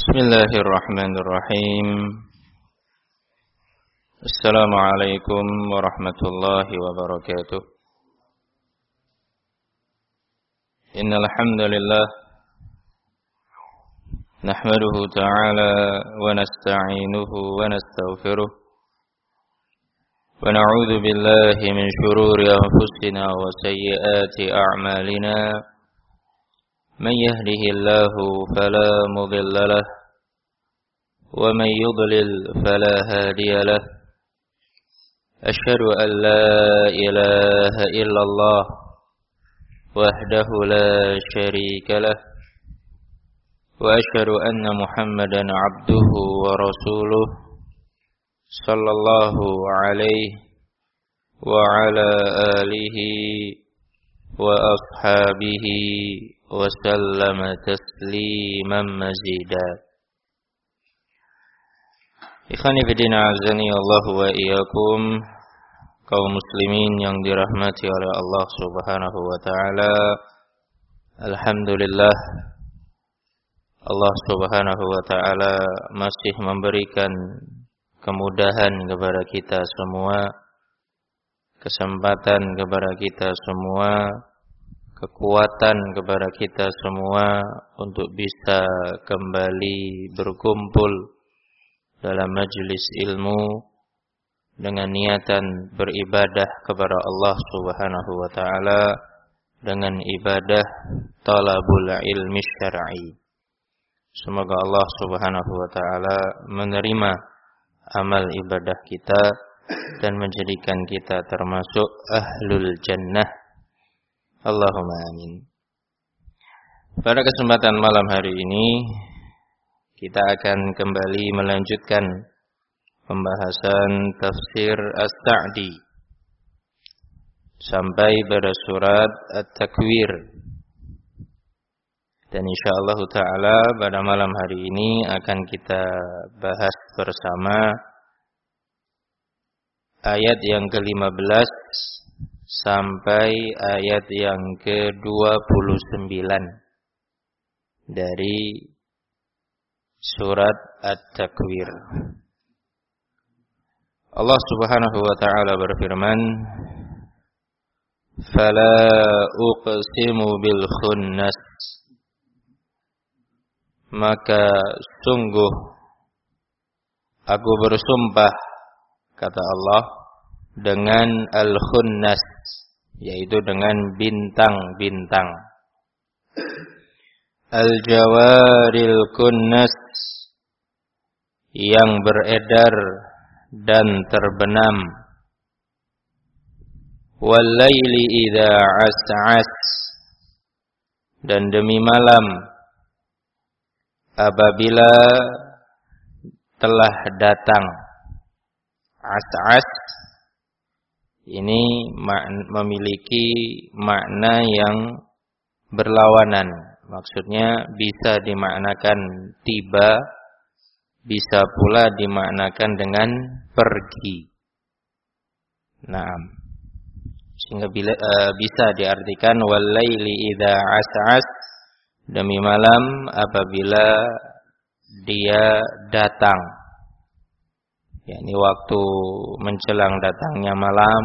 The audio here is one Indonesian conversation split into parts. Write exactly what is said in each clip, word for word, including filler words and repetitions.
Bismillahirrahmanirrahim. Assalamualaikum warahmatullahi wabarakatuh. Innal hamdalillah nahmaduhu ta'ala wa nasta'inuhu wa nastaghfiruh wa na'udzu billahi min shururi anfusina wa sayyiati a'malina. من يهده الله فلا مضل له ومن يضلل فلا هادي له أشهد أن لا إله إلا الله وحده لا شريك له وأشهد أن محمدا عبده ورسوله صلى الله عليه وعلى آله وأصحابه وسلم تسليما مزيدا. Ikhwani fillah azani Allah wa iyyakum, kaum muslimin yang dirahmati oleh Allah Subhanahu wa taala. Alhamdulillah, Allah Subhanahu wa taala masih memberikan kemudahan kepada kita semua, kesempatan kepada kita semua, kekuatan kepada kita semua untuk bisa kembali berkumpul dalam majelis ilmu dengan niatan beribadah kepada Allah Subhanahu wa taala dengan ibadah talabul ilmi syar'i. Semoga Allah Subhanahu wa taala menerima amal ibadah kita dan menjadikan kita termasuk ahlul jannah. Allahumma amin. Pada kesempatan malam hari ini kita akan kembali melanjutkan pembahasan tafsir As-Sa'di sampai pada surat At-Takwir. Dan insyaallah taala pada malam hari ini akan kita bahas bersama ayat yang kelima belas sampai ayat yang ke dua puluh sembilan dari surat At-Takwir. Allah Subhanahu wa taala berfirman, "Fala uqsimu bil khunnas." Maka sungguh aku bersumpah, kata Allah, dengan al-khunnas, yaitu dengan bintang-bintang. Al-jawaril kunnas, yang beredar dan terbenam. Wal-laili idza as'as, dan demi malam apabila telah datang. As'as ini memiliki makna yang berlawanan. Maksudnya bisa dimaknakan tiba, bisa pula dimaknakan dengan pergi. Naam. Sehingga bila, uh, bisa diartikan wal-laili idza as'as, demi malam apabila dia datang. yakni waktu menjelang datangnya malam.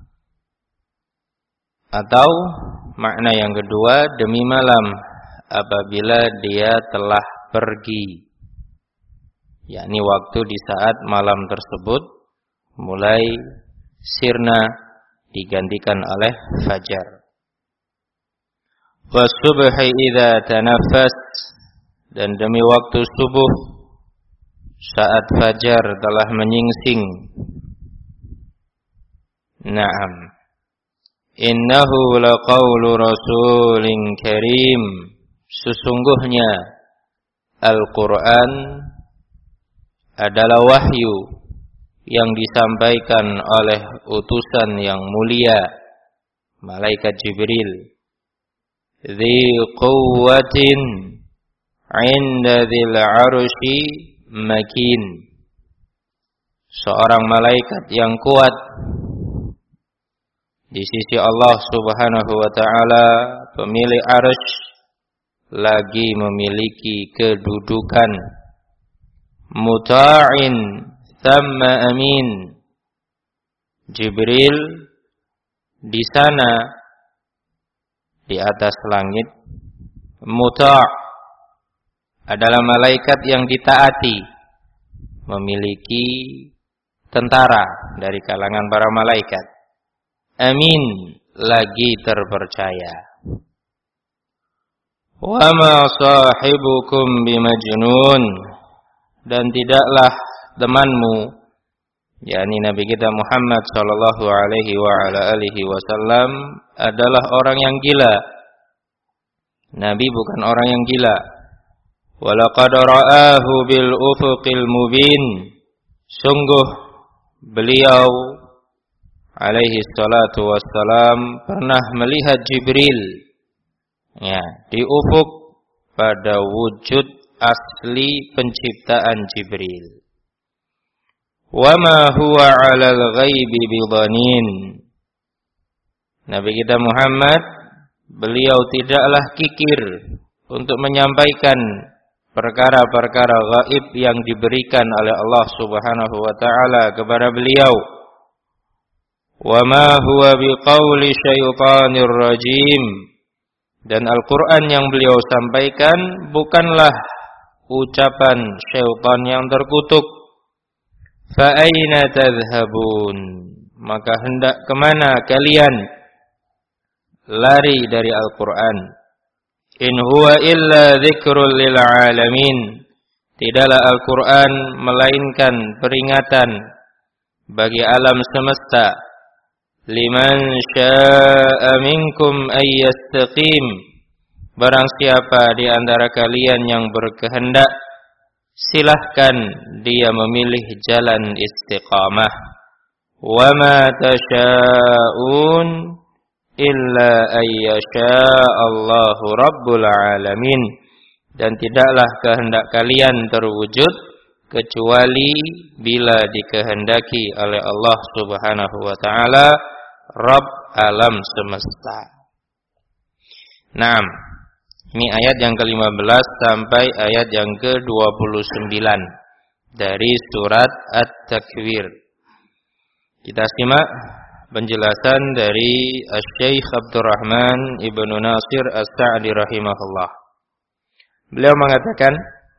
Atau makna yang kedua, demi malam apabila dia telah pergi, yakni waktu di saat malam tersebut mulai sirna digantikan oleh fajar. Wasubhi idza tanaffas, dan demi waktu subuh saat fajar telah menyingsing. Naam. Innahu laqaulu rasulin karim. Sesungguhnya Al-Quran adalah wahyu yang disampaikan oleh utusan yang mulia, malaikat Jibril. Dzi quwwatin 'inda dzil 'arsy makin. Seorang malaikat yang kuat di sisi Allah Subhanahu wa taala, pemilik arsy, lagi memiliki kedudukan muta'in thamma amin. Jibril di sana di atas langit, muta' adalah malaikat yang ditaati, memiliki tentara dari kalangan para malaikat. Amin, lagi terpercaya. Wa ma sahibukum bimajnun, dan tidaklah temanmu, yakni Nabi kita Muhammad sallallahu alaihi wa ala alihi wasallam, adalah orang yang gila. Nabi bukan orang yang gila. Walaqad ra'ahu bil ufuqil mubin, sungguh beliau alaihi salatu wassalam pernah melihat Jibril, ya, di ufuk pada wujud asli penciptaan Jibril. Wa ma huwa 'alal ghaibi bidhanin. Nabi kita Muhammad, beliau tidaklah kikir untuk menyampaikan perkara-perkara gaib yang diberikan oleh Allah Subhanahu wa taala kepada beliau. Wa ma huwa biqauli syaitanir rajim. Dan Al-Qur'an yang beliau sampaikan bukanlah ucapan syaitan yang terkutuk. Fa aina tadhhabun? Maka hendak kemana kalian lari dari Al-Qur'an? In huwa illa dzikrul lil alamin. Tidaklah Al-Qur'an melainkan peringatan bagi alam semesta. Liman syaa'a minkum ay yastaqim. Barang siapa di antara kalian yang berkehendak, silahkan dia memilih jalan istiqamah. Wa ma tasyaa'un illa ayyasha Allahu rabbul alamin. Dan tidaklah kehendak kalian terwujud kecuali bila dikehendaki oleh Allah Subhanahu wa taala, Rabb alam semesta. Naam. Ini ayat yang ke lima belas sampai ayat yang ke dua puluh sembilan dari surat At-Takwir. Kita simak penjelasan dari Asy-Syaikh Abdurrahman Ibnu Nasir As-Sa'di rahimahullah. Beliau mengatakan,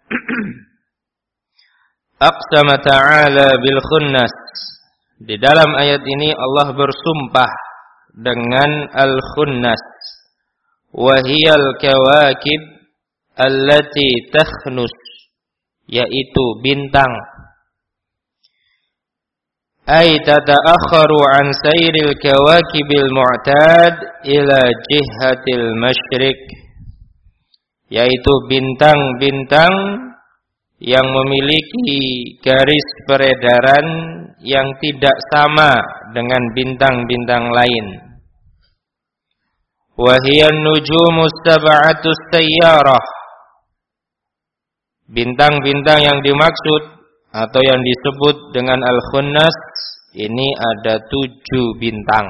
Aqsama ta'ala bil khunnas. Di dalam ayat ini Allah bersumpah dengan al-khunnas. Wahiyal kawakib allati takhnus, yaitu bintang. Ay tata'akharu an sayril kawakibil mu'tad ila jihatil masyriq, yaitu bintang-bintang yang memiliki garis peredaran yang tidak sama dengan bintang-bintang lain. Wahiyan nujumus sab'atus sayyarah. Bintang-bintang yang dimaksud atau yang disebut dengan al-khunnas ini ada tujuh bintang.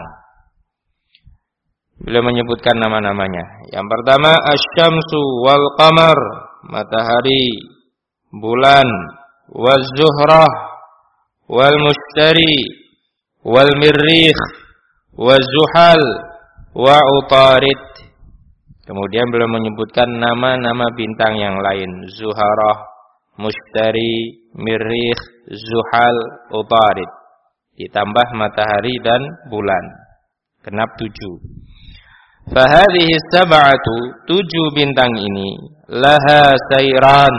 Beliau menyebutkan nama-namanya. Yang pertama asy-syamsu wal qamar, matahari, bulan, waz zuhrah, wal mushtari, wal mirrikh, waz zuhal, wa utarid. Kemudian beliau menyebutkan nama-nama bintang yang lain, zuharah, mushtari, mirrikh, zuhal, utarid, ditambah matahari dan bulan, genap tujuh. Fahadhihi sab'atu, tujuh bintang ini, laha sayran,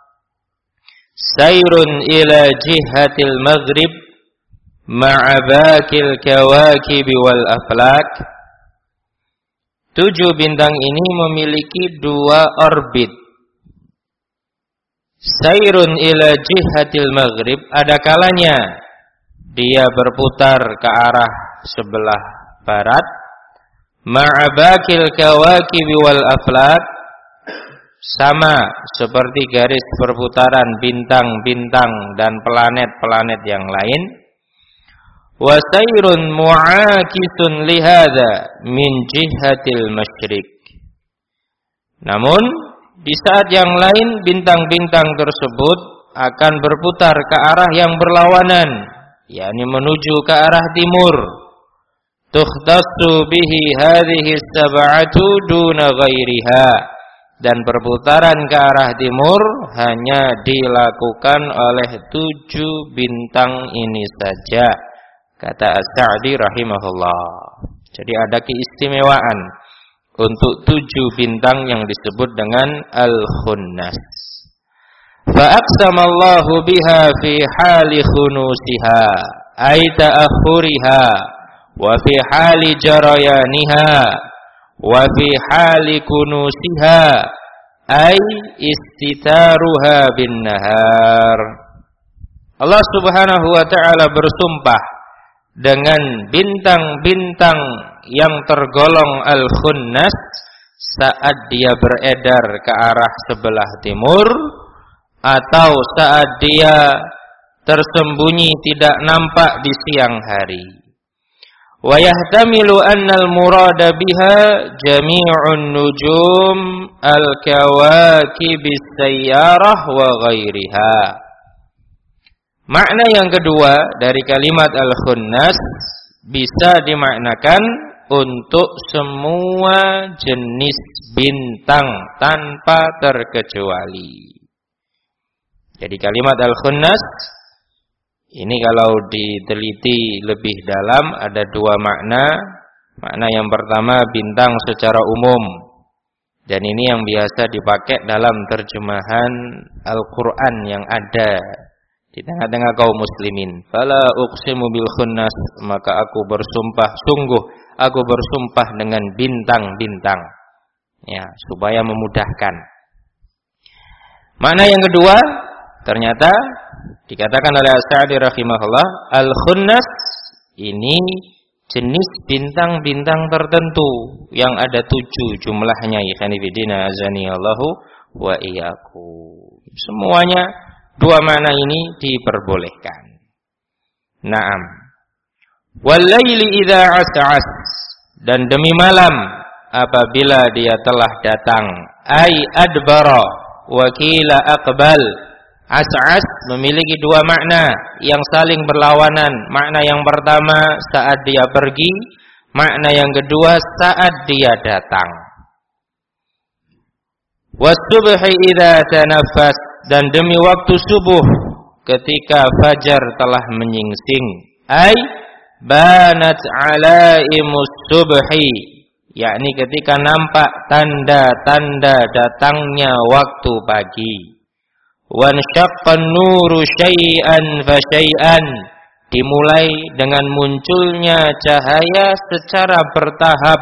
sayrun ila jihatil maghrib ma'a bakil kawakib wal aflak. Tujuh bintang ini memiliki dua orbit. Sayrun ila jihatil maghrib, ada kalanya dia berputar ke arah sebelah barat. Ma'abakil kawakib wal aflak, sama seperti garis perputaran bintang-bintang dan planet-planet yang lain. Wa sayrun mu'akisun lihada min jihatil masyriq. Namun di saat yang lain bintang-bintang tersebut akan berputar ke arah yang berlawanan, yakni menuju ke arah timur. Tukhtassu bihi hadhihi sab'atu duna ghairiha, dan perputaran ke arah timur hanya dilakukan oleh tujuh bintang ini saja, kata As-Sa'di rahimahullah. Jadi ada keistimewaan untuk tujuh bintang yang disebut dengan Al-Khunnas. Fa'aqsamallahu biha fi hali khunusiha ay ta'akhuriha, wa fi hali jarayaniha, wa fi hali kunusiha ay istitaruha bin nahar. Allah Subhanahu wa taala bersumpah dengan bintang-bintang yang tergolong al-khunnas saat dia beredar ke arah sebelah timur, atau saat dia tersembunyi tidak nampak di siang hari. Wa yahtamilu anna al-murada biha jami'un nujum al-kawakib as-sayyarah wa ghairiha. Makna yang kedua dari kalimat al-khunnas bisa dimaknakan untuk semua jenis bintang tanpa terkecuali. Jadi kalimat al-khunnas ini kalau diteliti lebih dalam ada dua makna. Makna yang pertama bintang secara umum, dan ini yang biasa dipakai dalam terjemahan Al-Quran yang ada di tengah-tengah kaum muslimin. Fala uqsimu bil khunnas, maka aku bersumpah, sungguh aku bersumpah dengan bintang-bintang, ya, supaya memudahkan. Makna yang kedua ternyata dikatakan oleh As-Sa'di rahimahullah, al-khunnas ini jenis bintang-bintang tertentu yang ada tujuh jumlahnya. Ikhwanifidina azanillahu wa iyyakum. Semuanya dua makna ini diperbolehkan. Naam. Wal laili idza as'as, dan demi malam apabila dia telah datang. Ai adbara wa qila aqbal. As'as memiliki dua makna yang saling berlawanan. Makna yang pertama saat dia pergi, makna yang kedua saat dia datang. Was-subhi idza tanaffas, dan demi waktu subuh ketika fajar telah menyingsing. Ai banat alaimus subhi, yakni ketika nampak tanda-tanda datangnya waktu pagi. Wan syaqqan nuru syai'an fa syai'an, dimulai dengan munculnya cahaya secara bertahap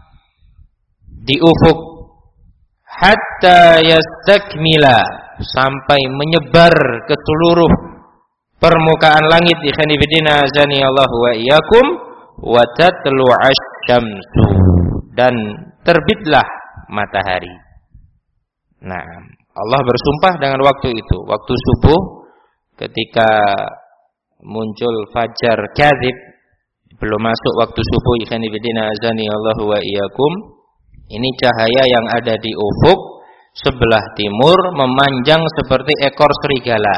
di ufuk, hatta yastakmila, sampai menyebar ke seluruh permukaan langit. Ikhwanifidina azanillahu wa iyyakum. Wa tatlu'asy syamsu, dan terbitlah matahari. Nah, Allah bersumpah dengan waktu itu, waktu subuh, ketika muncul fajar kadzib, belum masuk waktu subuh. Ikhwanifidina azanillahu wa iyyakum. Ini cahaya yang ada di ufuk sebelah timur memanjang seperti ekor serigala.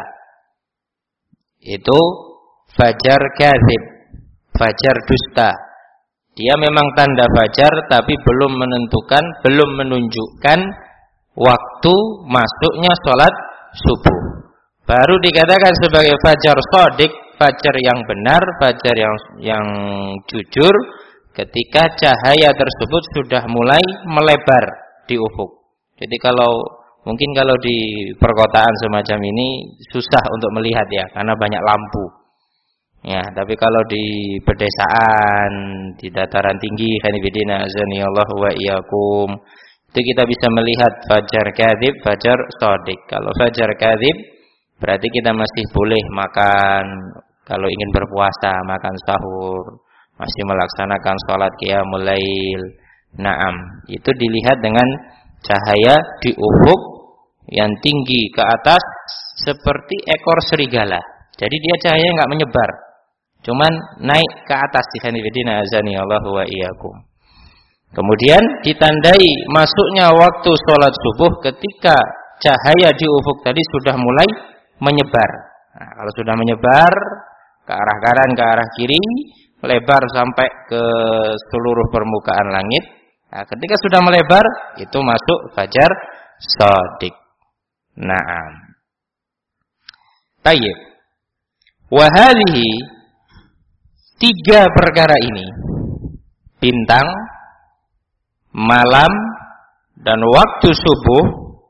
Itu fajar kadzib, fajar dusta. Dia memang tanda fajar, tapi belum menentukan, belum menunjukkan waktu masuknya sholat subuh. Baru dikatakan sebagai fajar shadiq, fajar yang benar, fajar yang yang jujur, ketika cahaya tersebut sudah mulai melebar di ufuk. Jadi kalau mungkin kalau di perkotaan semacam ini susah untuk melihat ya, karena banyak lampu. Ya, tapi kalau di pedesaan, di dataran tinggi, khanifidina azanillahu wa iyyakum, itu kita bisa melihat fajar kadzib, fajar shadiq. Kalau fajar kadzib berarti kita masih boleh makan, kalau ingin berpuasa, makan sahur, masih melaksanakan sholat qiyamul lail. Naam, itu dilihat dengan cahaya di ufuk yang tinggi ke atas seperti ekor serigala. Jadi dia cahaya enggak menyebar, cuman naik ke atas. Ikhwanifidina azanillahu wa iyyakum. Kemudian ditandai masuknya waktu sholat subuh ketika cahaya di ufuk tadi sudah mulai menyebar. Nah, kalau sudah menyebar ke arah kanan, ke arah kiri, melebar sampai ke seluruh permukaan langit. Nah, ketika sudah melebar, itu masuk fajar shadiq. Naam. Tayyib. Wahalihi, tiga perkara ini, bintang, malam, dan waktu subuh,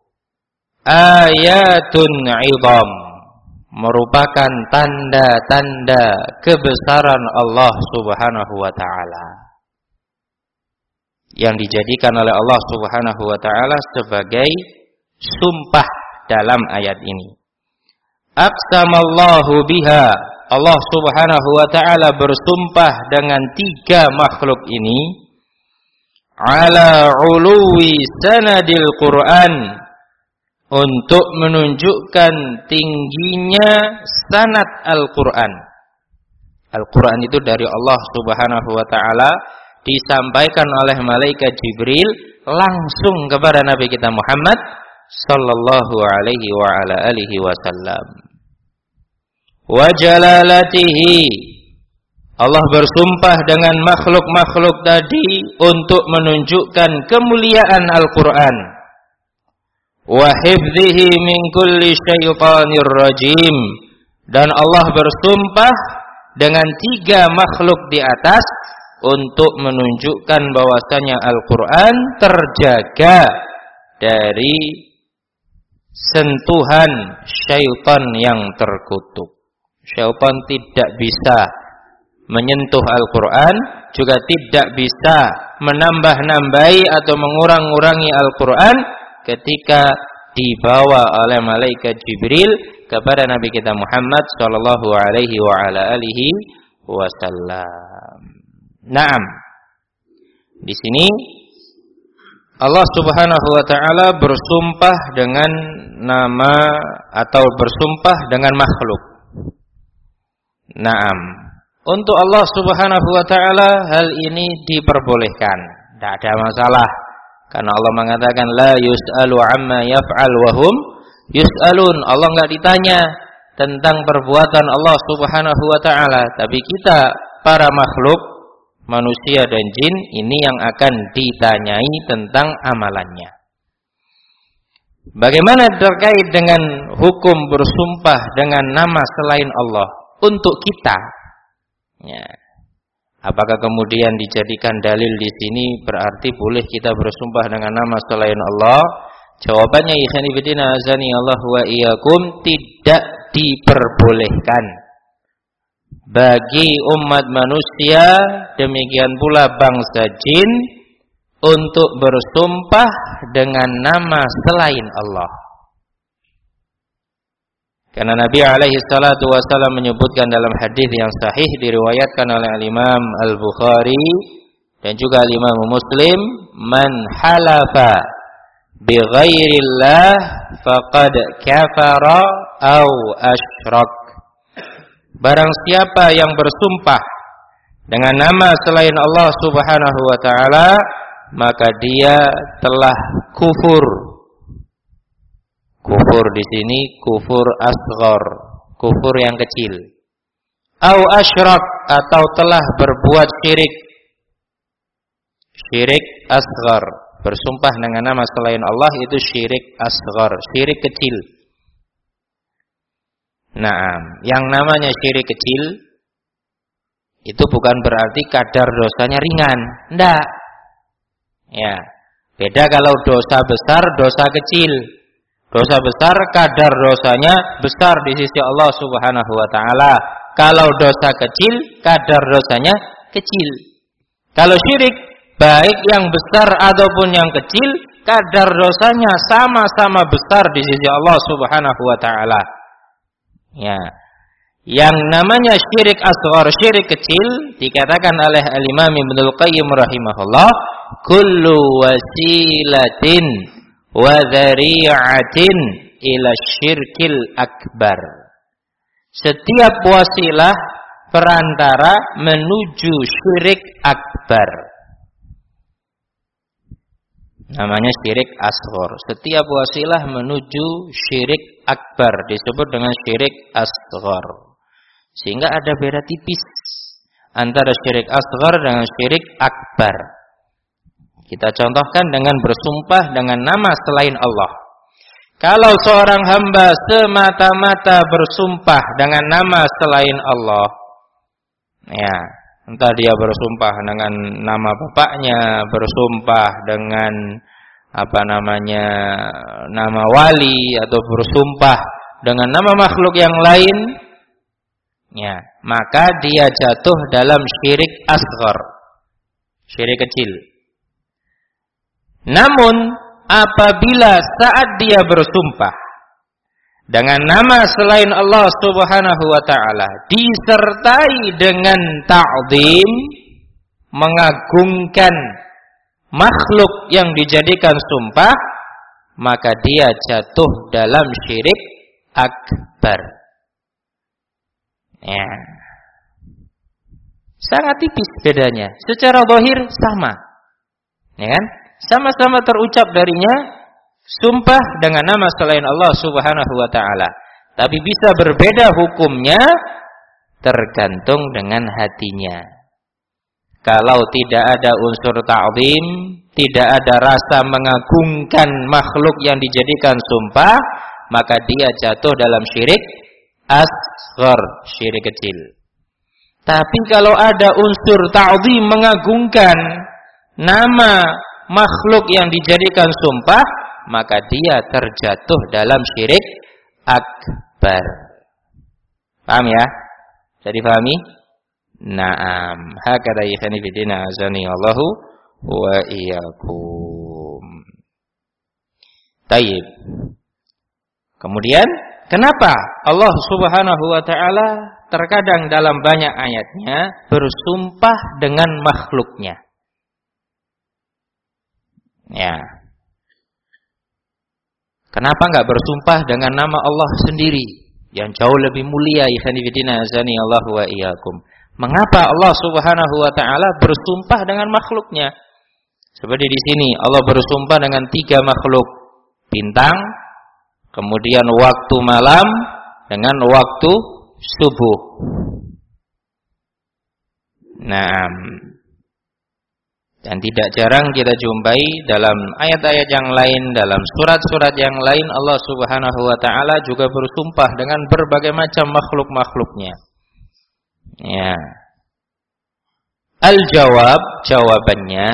ayatun idham, merupakan tanda-tanda kebesaran Allah Subhanahu wa ta'ala, yang dijadikan oleh Allah Subhanahu wa ta'ala sebagai sumpah dalam ayat ini. Aqsamallahu biha, Allah Subhanahu wa ta'ala bersumpah dengan tiga makhluk ini, ala uluwi sanadil Quran, untuk menunjukkan tingginya sanad Al-Quran. Al-Quran itu dari Allah Subhanahu wa ta'ala, disampaikan oleh malaikat Jibril langsung kepada Nabi kita Muhammad sallallahu alaihi wa ala alihi wasallam. Wa jalalatihi, Allah bersumpah dengan makhluk-makhluk tadi untuk menunjukkan kemuliaan Al-Quran. Wa hifdhihi min kulli syaitanir rajim, dan Allah bersumpah dengan tiga makhluk di atas untuk menunjukkan bahwasanya Al-Quran terjaga dari sentuhan syaitan yang terkutuk. Syaitan tidak bisa menyentuh Al-Quran, juga tidak bisa menambah-nambahi atau mengurang-urangi Al-Quran ketika dibawa oleh malaikat Jibril kepada Nabi kita Muhammad sallallahu alaihi wa ala alihi wasallam. Naam. Di sini Allah Subhanahu wa ta'ala bersumpah dengan nama atau bersumpah dengan makhluk. Naam. Untuk Allah Subhanahu wa ta'ala hal ini diperbolehkan, tidak ada masalah. Karena Allah mengatakan la yus'alu amma yaf'al wa hum yus'alun. Allah enggak ditanya tentang perbuatan Allah Subhanahu wa ta'ala, tapi kita para makhluk, manusia dan jin, ini yang akan ditanyai tentang amalannya. Bagaimana terkait dengan hukum bersumpah dengan nama selain Allah untuk kita? Ya. Apakah kemudian dijadikan dalil di sini berarti boleh kita bersumpah dengan nama selain Allah? Jawabannya ikhwani fillah azani Allah wa iyyakum, tidak diperbolehkan bagi umat manusia, demikian pula bangsa jin, untuk bersumpah dengan nama selain Allah. Karena Nabi alaihi salatu wasallam menyebutkan dalam hadis yang sahih diriwayatkan oleh Imam Al-Bukhari dan juga Imam Muslim, man halafa bi ghairillah faqad kafara aw asyrak. Barang siapa yang bersumpah dengan nama selain Allah Subhanahu wa ta'ala, maka dia telah kufur. Kufur di sini kufur asghar, kufur yang kecil. Au asyrak, atau telah berbuat syirik. Syirik asghar, bersumpah dengan nama selain Allah itu syirik asghar, syirik kecil. Nah, yang namanya syirik kecil itu bukan berarti kadar dosanya ringan, enggak. Ya, beda kalau dosa besar, dosa kecil. Dosa besar kadar dosanya besar di sisi Allah Subhanahu wa ta'ala. Kalau dosa kecil kadar dosanya kecil. Kalau syirik, baik yang besar ataupun yang kecil, kadar dosanya sama-sama besar di sisi Allah Subhanahu wa ta'ala. Ya. Yang namanya syirik asghar, syirik kecil, dikatakan oleh Al-Imam Ibnul Qayyim rahimahullah, kullu wasilatin wa dzari'atin ila syirkil akbar. Setiap wasilah perantara menuju syirik akbar. Namanya syirik asghar. Setiap wasilah menuju syirik akbar disebut dengan syirik asghar. Sehingga ada beda tipis antara syirik asghar dengan syirik akbar. Kita contohkan dengan bersumpah dengan nama selain Allah. Kalau seorang hamba semata-mata bersumpah dengan nama selain Allah, ya, entah dia bersumpah dengan nama bapaknya, bersumpah dengan apa namanya nama wali, atau bersumpah dengan nama makhluk yang lain, ya, maka dia jatuh dalam syirik asghar, syirik kecil. Namun apabila saat dia bersumpah dengan nama selain Allah Subhanahu wa taala disertai dengan ta'zim, mengagungkan makhluk yang dijadikan sumpah, maka dia jatuh dalam syirik akbar. Ya. Sangat tipis bedanya. Secara zahir sama. Ya kan? Sama-sama terucap darinya sumpah dengan nama selain Allah Subhanahu wa taala. Tapi bisa berbeda hukumnya tergantung dengan hatinya. Kalau tidak ada unsur ta'zim, tidak ada rasa mengagungkan makhluk yang dijadikan sumpah, maka dia jatuh dalam syirik asghar, syirik kecil. Tapi kalau ada unsur ta'zim, mengagungkan nama makhluk yang dijadikan sumpah, maka dia terjatuh dalam syirik akbar. Paham ya? Jadi pahami? Naam. Hakada ikhani bidina azani Allahu wa iyyakum. Tayyib. Kemudian, kenapa Allah Subhanahu wa taala terkadang dalam banyak ayatnya bersumpah dengan makhluknya? Ya. Kenapa enggak bersumpah dengan nama Allah sendiri yang jauh lebih mulia? Ikhwani fillah azani Allah wa iyyakum. Mengapa Allah Subhanahu wa taala bersumpah dengan makhluknya? Seperti di sini Allah bersumpah dengan tiga makhluk, bintang, kemudian waktu malam, dengan waktu subuh. Nah, dan tidak jarang kita jumpai dalam ayat-ayat yang lain, dalam surat-surat yang lain, Allah Subhanahu wa taala juga bersumpah dengan berbagai macam makhluk-makhluknya. Ya. Al-jawab, jawabannya,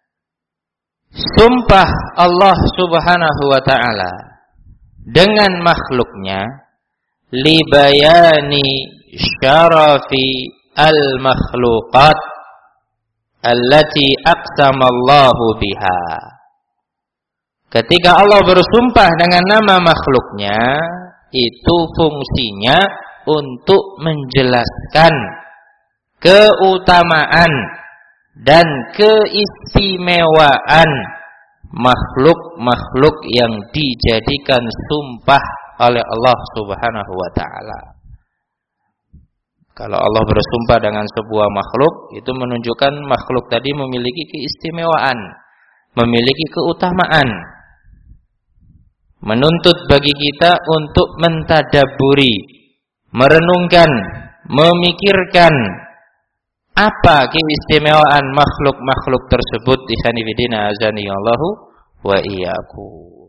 sumpah Allah Subhanahu wa taala dengan makhluknya li bayani syarafi al-makhluqat allati aqsamallahu biha. Ketika Allah bersumpah dengan nama makhluknya, itu fungsinya untuk menjelaskan keutamaan dan keistimewaan makhluk-makhluk yang dijadikan sumpah oleh Allah Subhanahu wa taala. Kalau Allah bersumpah dengan sebuah makhluk, itu menunjukkan makhluk tadi memiliki keistimewaan, memiliki keutamaan. Menuntut bagi kita untuk mentadabburi, merenungkan, memikirkan apa keistimewaan makhluk-makhluk tersebut. Ikhwani fillah azani Allahu wa iyyakum.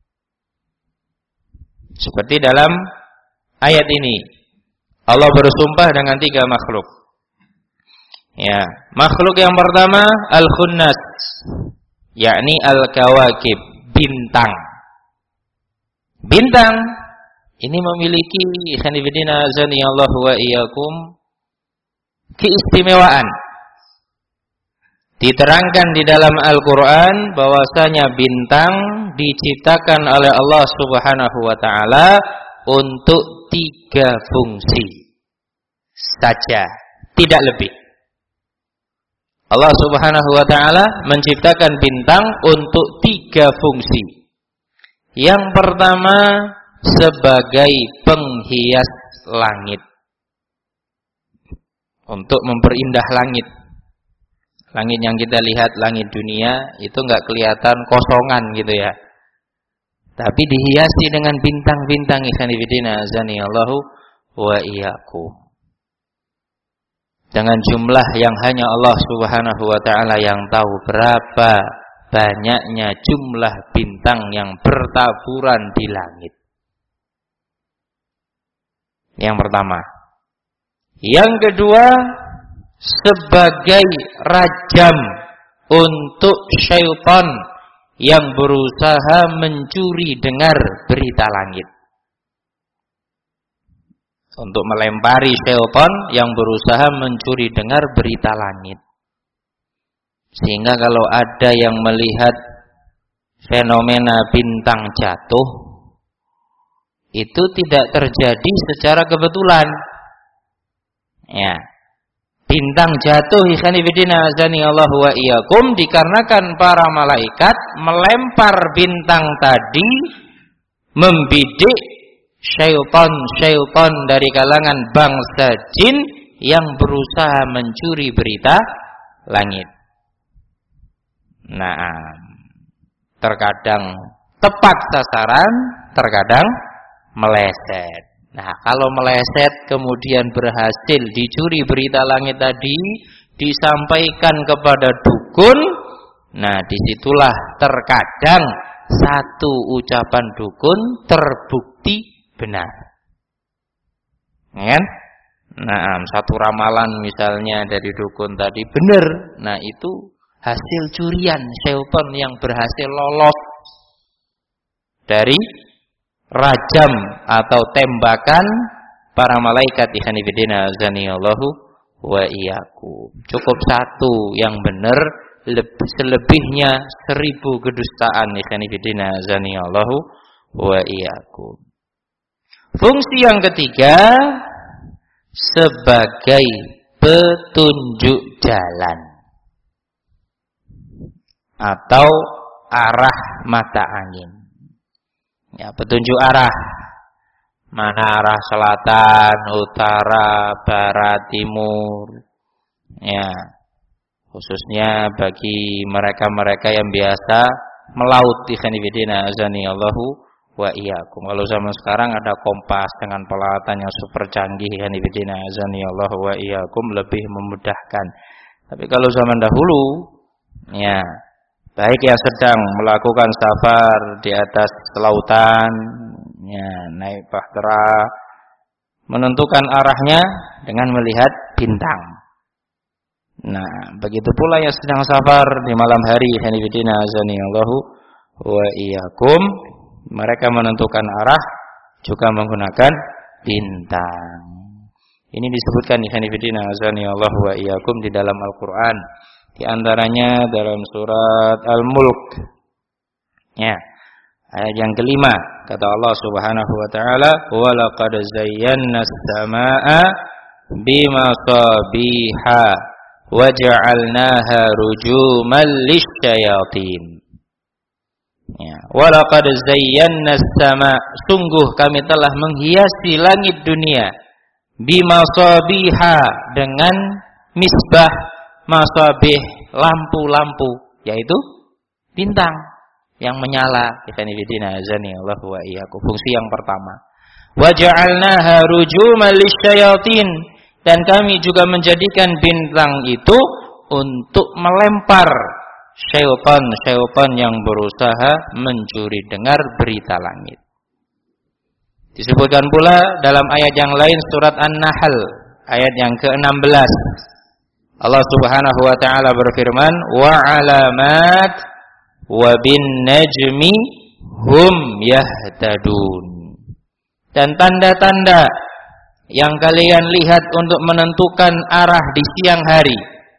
Seperti dalam ayat ini Allah bersumpah dengan tiga makhluk. Ya, makhluk yang pertama al-khunnas, yakni al-kawakib, bintang. Bintang ini memiliki khanifidina azani Allah wa iyyakum keistimewaan. Diterangkan di dalam Al-Qur'an bahwasanya bintang diciptakan oleh Allah Subhanahu wa taala untuk tiga fungsi saja, tidak lebih. Allah Subhanahu wa taala menciptakan bintang untuk tiga fungsi. Yang pertama, sebagai penghias langit, untuk memperindah langit. Langit yang kita lihat, langit dunia, itu enggak kelihatan kosongan gitu ya. Tapi dihiasi dengan bintang-bintang, ikhwan fillah azani Allahu wa iyyakum. Dengan jumlah yang hanya Allah Subhanahu wa taala yang tahu, berapa banyaknya jumlah bintang yang bertaburan di langit. Yang pertama. Yang kedua, sebagai rajam untuk syaitan yang berusaha mencuri dengar berita langit. Untuk melempari syaitan yang berusaha mencuri dengar berita langit. Sehingga kalau ada yang melihat fenomena bintang jatuh, itu tidak terjadi secara kebetulan. Ya. Bintang jatuh ikhwan fillah azani Allah wa iyyakum dikarenakan para malaikat melempar bintang tadi membidik syaitan-syaitan dari kalangan bangsa jin yang berusaha mencuri berita langit. Nah, terkadang tepat sasaran, terkadang meleset. Nah, kalau meleset kemudian berhasil dicuri berita langit tadi, disampaikan kepada dukun, nah disitulah terkadang satu ucapan dukun terbukti benar. Kan? Nah, satu ramalan misalnya dari dukun tadi benar, nah itu hasil curian syaitan yang berhasil lolos dari rajam atau tembakan para malaikat ikhwan fillah azani Allahu wa iyyakum. Cukup satu yang benar, selebihnya seribu kedustaan ikhwan fillah azani Allahu wa iyyakum. Fungsi yang ketiga, sebagai petunjuk jalan atau arah mata angin. Ya, petunjuk arah. Mana arah selatan, utara, barat, timur. Ya. Khususnya bagi mereka-mereka yang biasa melaut ikhwan fillah azani Allahu wa iyyakum. Kalau zaman sekarang ada kompas dengan peralatan yang super canggih ikhwan fillah azani Allahu wa iyyakum, lebih memudahkan. Tapi kalau zaman dahulu, ya, baik yang sedang melakukan safar di atas lautan, ya, naik bahtera, menentukan arahnya dengan melihat bintang. Nah, begitu pula yang sedang safar di malam hari, hanifidina azani Allahu wa iyyakum, mereka menentukan arah juga menggunakan bintang. Ini disebutkan hanifidina azani Allahu wa iyyakum di dalam Al-Qur'an. Di antaranya dalam surat Al-Mulk. Ya. Ayat yang kelima, kata Allah Subhanahu wa taala, "Wa laqad zayyana as-samaa'a bimasabiha wa ja'alnaha rujuman lisyayatin." Ya, "Wa laqad zayyana as-samaa", sungguh kami telah menghiasi langit dunia bimasabiha, dengan misbah, masabih, lampu-lampu, yaitu bintang yang menyala. Ikhwanifidina azani Allah wa iyyakum. Fungsi yang pertama. Wa ja'alnaha rujuman lisyayatin, dan kami juga menjadikan bintang itu untuk melempar syaitan-syaitan yang berusaha mencuri dengar berita langit. Disebutkan pula dalam ayat yang lain surat An-Nahl ayat yang ke enam belas. Allah Subhanahu wa taala berfirman, "Wa 'alamat wa bin najmi hum yahtadun." Dan tanda-tanda yang kalian lihat untuk menentukan arah di siang hari.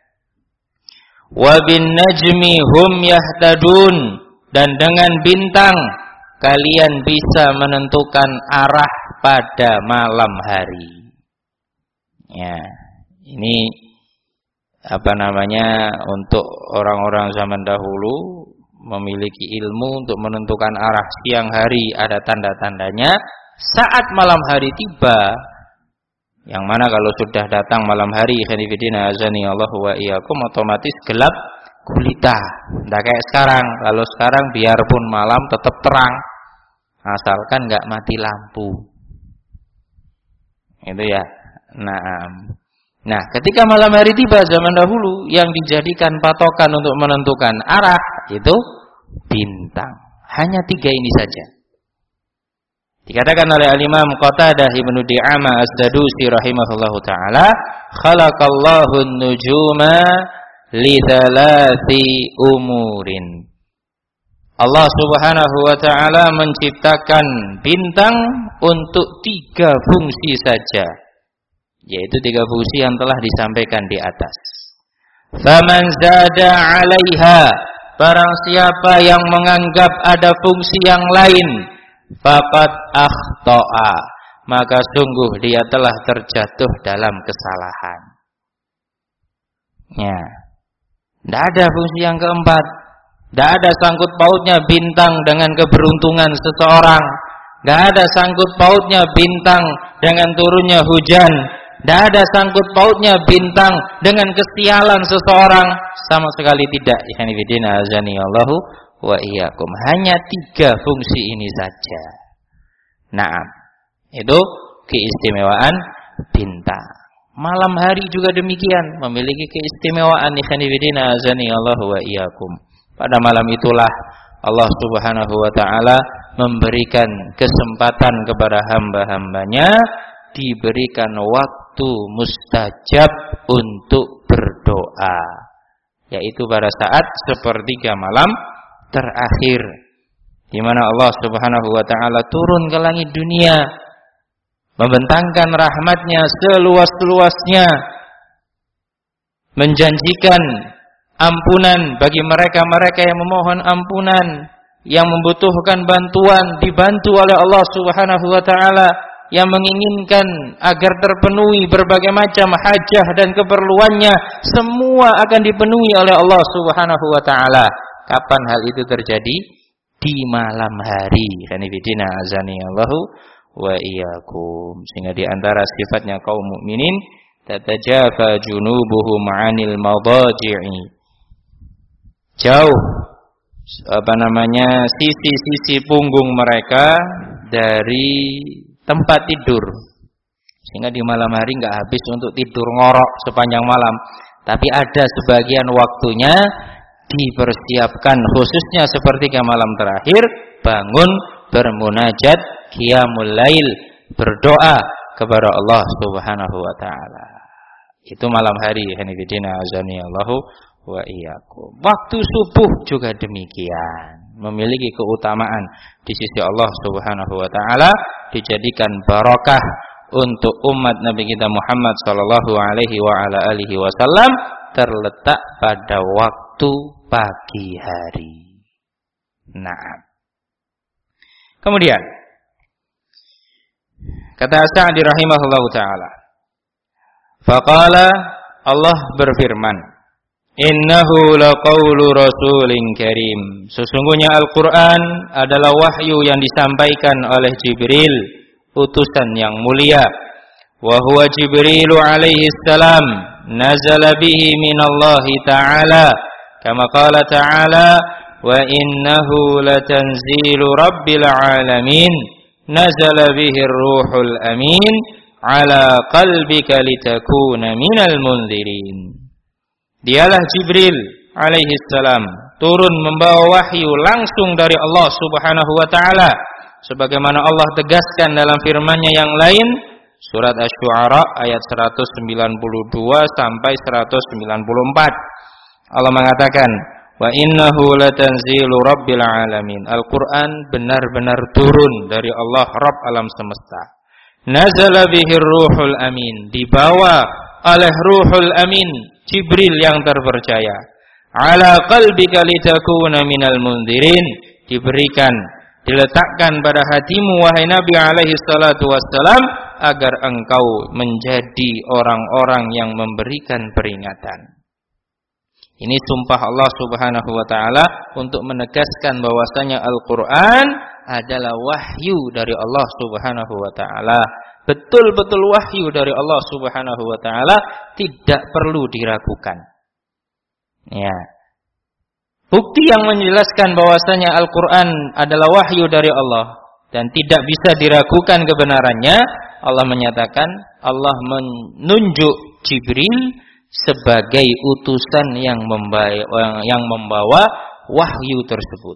Wa bin najmi hum yahtadun, dan dengan bintang kalian bisa menentukan arah pada malam hari. Ya, ini apa namanya, untuk orang-orang zaman dahulu memiliki ilmu untuk menentukan arah siang hari ada tanda-tandanya. Saat malam hari tiba, Yang mana kalau sudah datang malam hari, khanifidina azani Allah wa iyyakum, otomatis gelap gulita. Tidak kayak sekarang. Kalau sekarang biarpun malam tetap terang, asalkan nggak mati lampu. Itu ya. Nah, nah, ketika malam hari tiba zaman dahulu, yang dijadikan patokan untuk menentukan arah itu bintang. Hanya tiga ini saja. Dikatakan oleh al-Imam Qatadah Ibnu Di'amah As-Sadusi rahimahullahu taala, khalaqallahu an-nujuma li thalathi umurin. Allah Subhanahu wa taala menciptakan bintang untuk tiga fungsi saja, yaitu tiga fungsi yang telah disampaikan di atas. Faman zada 'alaiha, barang siapa yang menganggap ada fungsi yang lain, faqad akhta'a, maka sungguh dia telah terjatuh dalam kesalahan. Ya. Tidak ada fungsi yang keempat. Tidak ada sangkut pautnya bintang dengan keberuntungan seseorang. Tidak ada sangkut pautnya bintang dengan turunnya hujan. Tidak ada sangkut pautnya bintang dengan kesialan seseorang. Sama sekali tidak. Ikhwanifidina azani Allahu wa iyyakum. Hanya tiga fungsi ini saja. Naam. Itu keistimewaan bintang. Malam hari juga demikian, memiliki keistimewaan. Ikhwanifidina azani Allahu wa iyyakum. Pada malam itulah Allah Subhanahu wa taala memberikan kesempatan kepada hamba-hambanya, diberikan waktu mustajab untuk berdoa, yaitu pada saat sepertiga malam terakhir, di mana Allah Subhanahu wa taala turun ke langit dunia, membentangkan rahmatnya seluas-luasnya, menjanjikan ampunan bagi mereka-mereka yang memohon ampunan, yang membutuhkan bantuan dibantu oleh Allah Subhanahu wa taala, yang menginginkan agar terpenuhi berbagai macam hajah dan keperluannya, semua akan dipenuhi oleh Allah Subhanahu wa taala. Kapan hal itu terjadi? Di malam hari. Khanifidina azani Allahu wa iyyakum. Sehingga di antara sifatnya kaum mukminin, tatajafa junubuhum 'anil madaji'i. Jauh apa namanya sisi-sisi punggung mereka dari tempat tidur, sehingga di malam hari nggak habis untuk tidur ngorok sepanjang malam, tapi ada sebagian waktunya dipersiapkan khususnya sepertiga malam terakhir, bangun bermunajat, qiyamul lail, berdoa kepada Allah Subhanahu wa taala. Itu malam hari. Hanifidina azani Allahu wa iyyakum. Waktu subuh juga demikian, memiliki keutamaan di sisi Allah Subhanahu wa taala, dijadikan barakah untuk umat Nabi kita Muhammad sallallahu alaihi wa ala alihi wasallam, terletak pada waktu pagi hari. Nah, kemudian kata Sa'di rahimahullahu taala, faqala, Allah berfirman, innahu laqaulu rasulin karim, sesungguhnya Al-Quran adalah wahyu yang disampaikan oleh Jibril, utusan yang mulia. Wa huwa Jibrilu alaihi salam nazala bihi minallahi ta'ala, kama qala ta'ala, wa innahu latanzilu rabbil alamin, nazala bihi ruhul amin ala qalbika litakuna minal munzirin. Dialah Jibril alaihi salam, turun membawa wahyu langsung dari Allah Subhanahu wa taala, sebagaimana Allah tegaskan dalam firman-Nya yang lain, surat Asy-Syu'ara ayat seratus sembilan puluh dua sampai seratus sembilan puluh empat. Allah mengatakan, wa innahu latanzilu rabbil alamin. Al-Qur'an benar-benar turun dari Allah Rabb alam semesta. Nazala bihir ruhul amin, dibawa oleh ruhul amin, Jibril yang terpercaya. Ala qalbika litakuna minal munzirin, diberikan, diletakkan pada hatimu wahai Nabi alaihi salatu wassalam, agar engkau menjadi orang-orang yang memberikan peringatan. Ini sumpah Allah Subhanahu wa taala untuk menegaskan bahwasanya Al-Qur'an adalah wahyu dari Allah Subhanahu wa taala. Betul-betul wahyu dari Allah Subhanahu wa taala, tidak perlu diragukan. Ya. Bukti yang menjelaskan bahwasanya Al-Qur'an adalah wahyu dari Allah dan tidak bisa diragukan kebenarannya, Allah menyatakan, Allah menunjuk Jibril sebagai utusan yang membawa, yang membawa wahyu tersebut.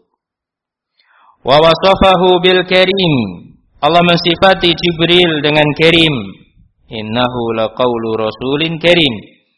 Wa wasafahu bil karim. Allah mensifati Jibril dengan karim. Innahu laqaulu rasulin karim.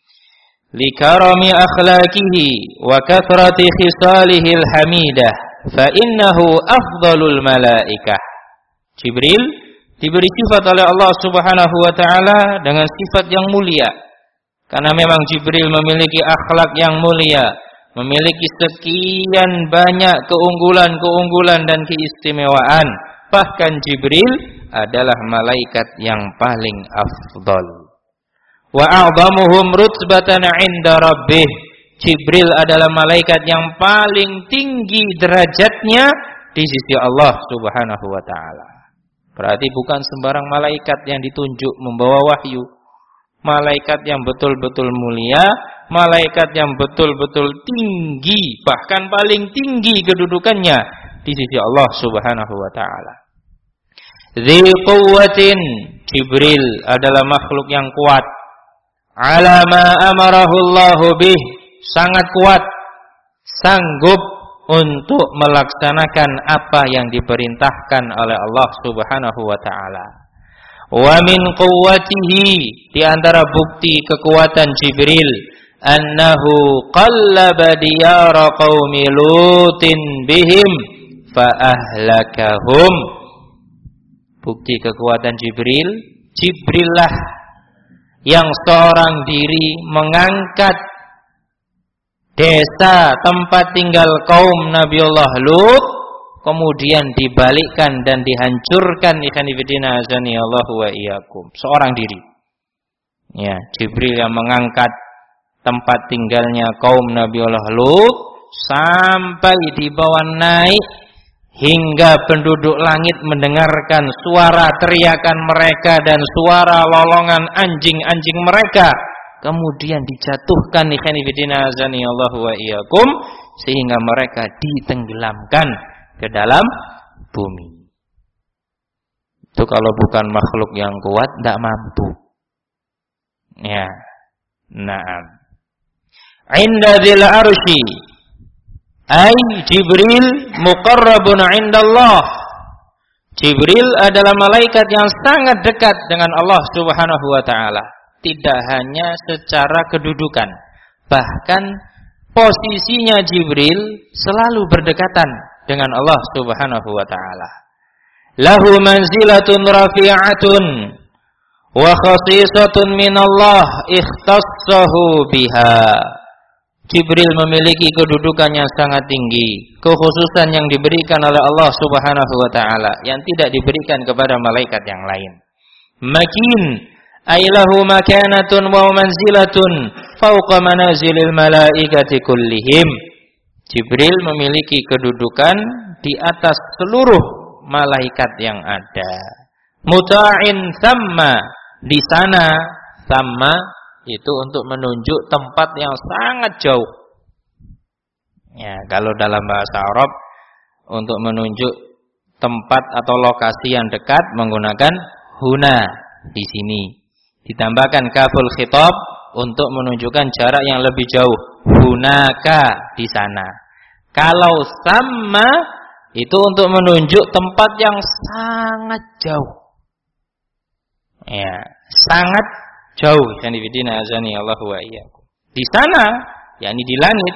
Likarami akhlaqihi wa kathrati khisalihi al-hamidah. Fa innahu afdalul malaikah. Jibril diberi sifat oleh Allah Subhanahu wa taala dengan sifat yang mulia. Karena memang Jibril memiliki akhlak yang mulia, memiliki sekian banyak keunggulan-keunggulan dan keistimewaan. Bahkan Jibril adalah malaikat yang paling afdal. Wa a'zamuhum rutbatan 'inda rabbih. Jibril adalah malaikat yang paling tinggi derajatnya di sisi Allah Subhanahu wa taala. Berarti bukan sembarang malaikat yang ditunjuk membawa wahyu. Malaikat yang betul-betul mulia, malaikat yang betul-betul tinggi, bahkan paling tinggi kedudukannya di sisi Allah Subhanahu wa taala. Dzil quwwatin, Jibril adalah makhluk yang kuat. Ala ma amarahu Allah bih, sangat kuat, sanggup untuk melaksanakan apa yang diperintahkan oleh Allah Subhanahu wa taala. Wa min quwwatihi, di antara bukti kekuatan Jibril, annahu qallaba diyara qaumi lutin bihim fa ahlakahum. Bukti kekuatan Jibril, Jibrillah yang seorang diri mengangkat desa tempat tinggal kaum Nabiullah Lut, kemudian dibalikkan dan dihancurkan, ikhwan fillah azanillahu wa iyyakum. Seorang diri. Ya, Jibril yang mengangkat tempat tinggalnya kaum Nabiullah Lut sampai dibawa naik hingga penduduk langit mendengarkan suara teriakan mereka dan suara lolongan anjing-anjing mereka. Kemudian dijatuhkan, ikhwan fillah azanillahu wa iyyakum, sehingga mereka ditenggelamkan ke dalam bumi. Itu kalau bukan makhluk yang kuat, tidak mampu. Ya, naam. Inda dzil arsy, ay Jibril muqarrabun indallah. Jibril adalah malaikat yang sangat dekat dengan Allah Subhanahu wa taala. Tidak hanya secara kedudukan, bahkan posisinya Jibril selalu berdekatan dengan Allah Subhanahu wa taala. Lahu manzilatun rafi'atun wa khasisatun minallah ikhtassahu biha. Jibril memiliki kedudukan yang sangat tinggi, kekhususan yang diberikan oleh Allah Subhanahu wa taala yang tidak diberikan kepada malaikat yang lain. Makin ailahu makanatun wa manzilatun fauqa manazilil malaikati kullihim. Jibril memiliki kedudukan di atas seluruh malaikat yang ada. Muta'in thamma, di sana thamma itu untuk menunjuk tempat yang sangat jauh. Ya, kalau dalam bahasa Arab untuk menunjuk tempat atau lokasi yang dekat menggunakan huna, di sini. Ditambahkan kaful khitab untuk menunjukkan jarak yang lebih jauh. Hunaka, di sana. Kalau sama itu untuk menunjuk tempat yang sangat jauh. Ya, sangat jauh. Allah wa iyyakum. Di sana, yakni di langit.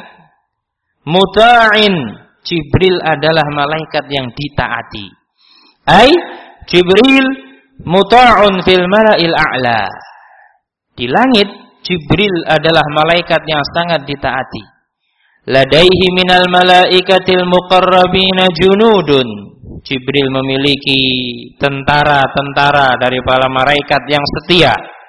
Muta'in, Jibril adalah malaikat yang ditaati. Ai Jibril muta'un fil mala'il a'la. Di langit Jibril adalah malaikat yang sangat ditaati. Ladaihi minal malaikatil muqarrabina junudun. Jibril memiliki tentara-tentara dari para malaikat yang setia.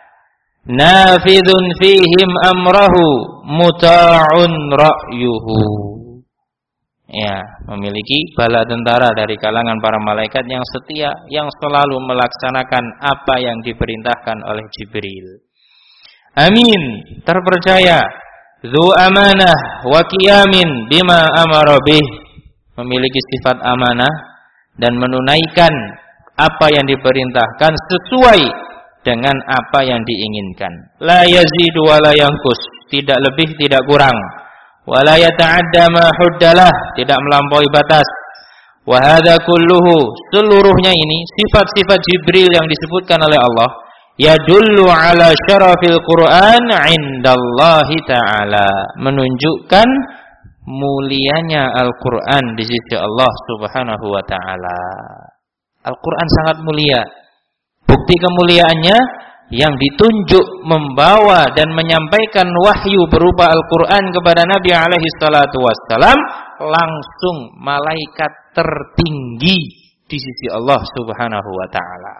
Nafidun fihim amrahu muta'un ra'yuhu. ya, memiliki bala tentara dari kalangan para malaikat yang setia, yang selalu melaksanakan apa yang diperintahkan oleh Jibril. Amin, terpercaya, dzu amanah wa qiyamin bima amara bih, memiliki sifat amanah dan menunaikan apa yang diperintahkan sesuai dengan apa yang diinginkan. La yazidu wa la yanqus, tidak lebih tidak kurang. Wa la yata'adda ma huddalah, tidak melampaui batas. Wa hadza kulluhu, seluruhnya ini sifat-sifat Jibril yang disebutkan oleh Allah, yadullu ala syarafil Qur'an 'indallahi ta'ala, menunjukkan mulianya Al-Qur'an di sisi Allah Subhanahu wa taala. Al-Qur'an sangat mulia. Bukti kemuliaannya yang ditunjuk membawa dan menyampaikan wahyu berupa Al-Qur'an kepada Nabi alaihi salatu wassalam langsung malaikat tertinggi di sisi Allah Subhanahu wa taala.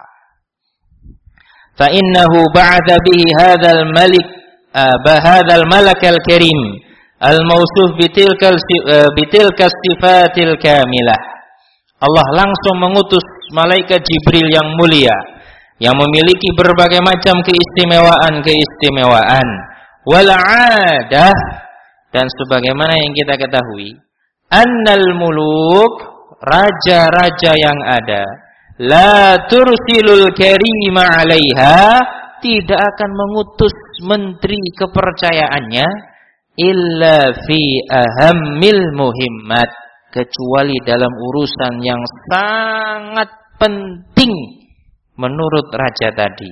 Fa innahu ba'atha bihi hadzal malik hadzal malakal karim al-mausuf bitilkal bitilkas sifatil kamilah. Allah langsung mengutus malaikat Jibril yang mulia, yang memiliki berbagai macam keistimewaan-keistimewaan. Wal 'adah, dan sebagaimana yang kita ketahui, annal muluk, raja-raja yang ada, la tursilul karima 'alaiha, tidak akan mengutus menteri kepercayaannya illa fi ahammil muhimmat, kecuali dalam urusan yang sangat penting menurut raja tadi.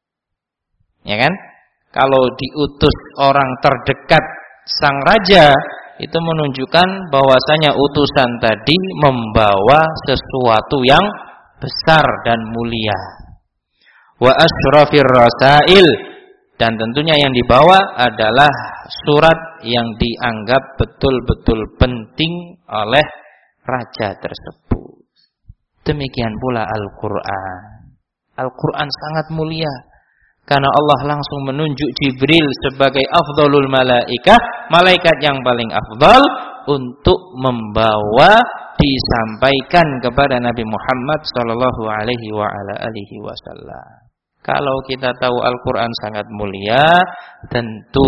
Ya kan? Kalau diutus orang terdekat sang raja, itu menunjukkan bahwasanya utusan tadi membawa sesuatu yang besar dan mulia. Wa asyrafir rasail, dan tentunya yang dibawa adalah surat yang dianggap betul-betul penting oleh raja tersebut. Demikian pula Al-Qur'an. Al-Qur'an sangat mulia karena Allah langsung menunjuk Jibril sebagai afdhalul malaikah, malaikat yang paling afdal, untuk membawa disampaikan kepada Nabi Muhammad sallallahu alaihi wa ala alihi wasallam. Kalau kita tahu Al-Qur'an sangat mulia, tentu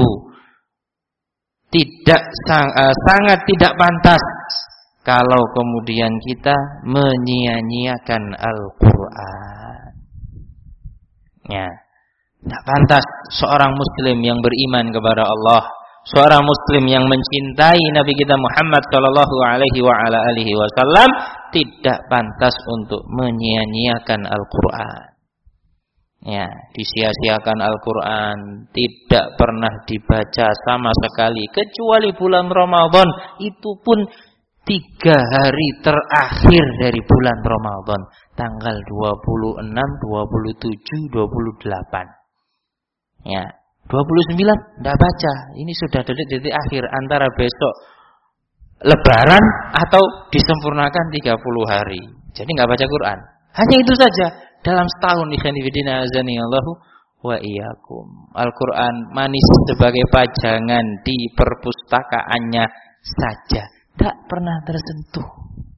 tidak sangat tidak pantas kalau kemudian kita menyia-nyiakan Al-Qur'an. Ya, tidak pantas seorang muslim yang beriman kepada Allah, seorang muslim yang mencintai Nabi kita Muhammad sallallahu alaihi wa ala alihi wasallam, tidak pantas untuk menyia-nyiakan Al-Qur'an. Ya, disia-siakan Al-Qur'an, tidak pernah dibaca sama sekali kecuali bulan Ramadan, itu pun tiga hari terakhir dari bulan Ramadan, tanggal dua puluh enam, dua puluh tujuh, dua puluh delapan. Ya, dua puluh sembilan tidak baca. Ini sudah detik-detik akhir antara besok Lebaran atau disempurnakan tiga puluh hari. Jadi nggak baca Quran. Hanya itu saja dalam setahun. Ikhwanifidina azanillahu wa iyyakum. Al-Quran manis sebagai pajangan di perpustakaannya saja, tak pernah tersentuh.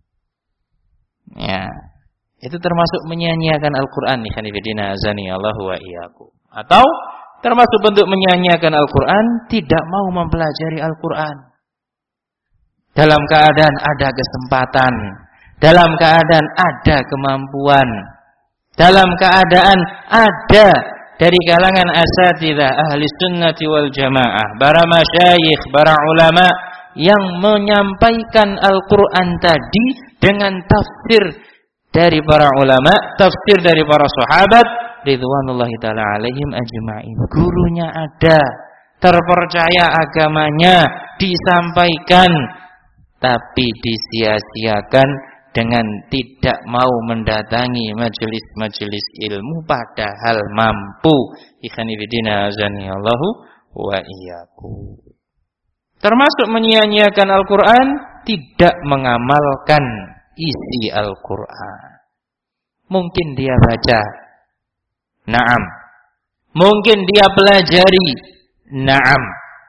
Ya, itu termasuk menyia-nyiakan Al-Quran. Ikhwanifidina azanillahu wa iyyakum. Atau termasuk bentuk menyia-nyiakan Al-Quran, tidak mau mempelajari Al-Quran. Dalam keadaan ada kesempatan, dalam keadaan ada kemampuan, dalam keadaan ada dari kalangan asatidzah ahli sunnati wal jamaah, para masyayikh, para ulama yang menyampaikan Al-Quran tadi dengan tafsir dari para ulama, tafsir dari para sahabat ridwanullahi ta'ala alaihim ajma'in. Gurunya ada, terpercaya agamanya, disampaikan, tapi disia-siakan dengan tidak mau mendatangi majelis-majelis ilmu padahal mampu. Ikhwanifidina azanillahu wa iyyakum. Termasuk menyia-nyiakan Al-Quran, tidak mengamalkan isi Al-Quran. Mungkin dia baca, na'am. Mungkin dia pelajari, na'am.